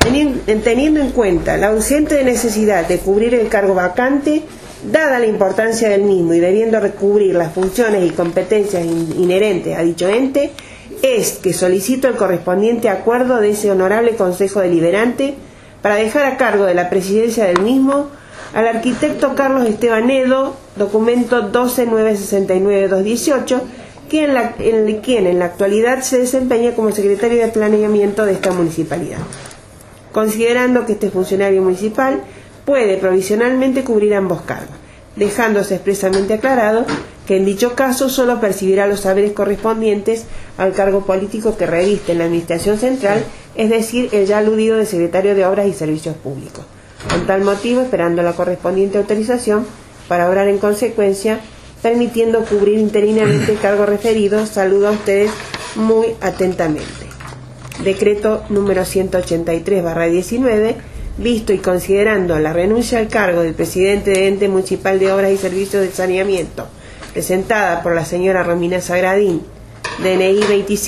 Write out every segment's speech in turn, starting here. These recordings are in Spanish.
Teniendo en cuenta la urgente necesidad de cubrir el cargo vacante, dada la importancia del mismo y debiendo recubrir las funciones y competencias inherentes a dicho ente, es que solicito el correspondiente acuerdo de ese honorable Consejo Deliberante para dejar a cargo de la presidencia del mismo al arquitecto Carlos Esteban Edo, documento 12969218, quien en la actualidad se desempeña como secretario de planeamiento de esta municipalidad, considerando que este funcionario municipal puede provisionalmente cubrir ambos cargos, dejándose expresamente aclarado que en dicho caso solo percibirá los saberes correspondientes al cargo político que reviste en la Administración Central, es decir, el ya aludido de Secretario de Obras y Servicios Públicos. Con tal motivo, esperando la correspondiente autorización para obrar en consecuencia, permitiendo cubrir interinamente el cargo referido, saludo a ustedes muy atentamente. Decreto número 183/19, visto y considerando la renuncia al cargo del presidente del Ente Municipal de Obras y Servicios de Saneamiento, presentada por la señora Romina Sagradín, DNI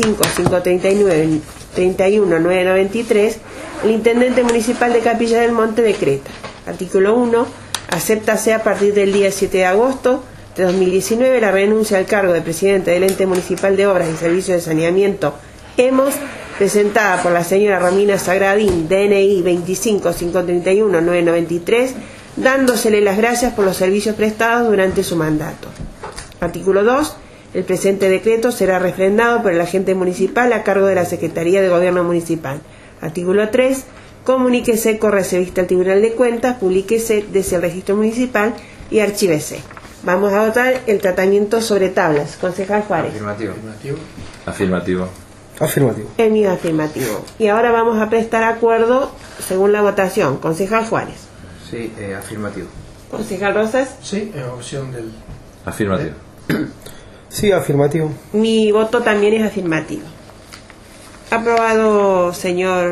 25-539-31-993, el Intendente Municipal de Capilla del Monte decreta. Artículo 1. Acéptase a partir del día 7 de agosto de 2019 la renuncia al cargo de presidente del Ente Municipal de Obras y Servicios de Saneamiento, EMOS, presentada por la señora Romina Sagradín, DNI 25-531-993, dándosele las gracias por los servicios prestados durante su mandato. Artículo 2. El presente decreto será refrendado por el agente municipal a cargo de la Secretaría de Gobierno Municipal. Artículo 3. Comuníquese, correse vista al Tribunal de Cuentas, publíquese desde el registro municipal y archívese. Vamos a votar el tratamiento sobre tablas. Concejal Juárez. Afirmativo. Afirmativo. Afirmativo. El mío afirmativo. Y ahora vamos a prestar acuerdo según la votación. Concejal Juárez. Sí, afirmativo. Concejal Rosas. Sí, opción del... Afirmativo. Sí, afirmativo. Mi voto también es afirmativo. Aprobado, señor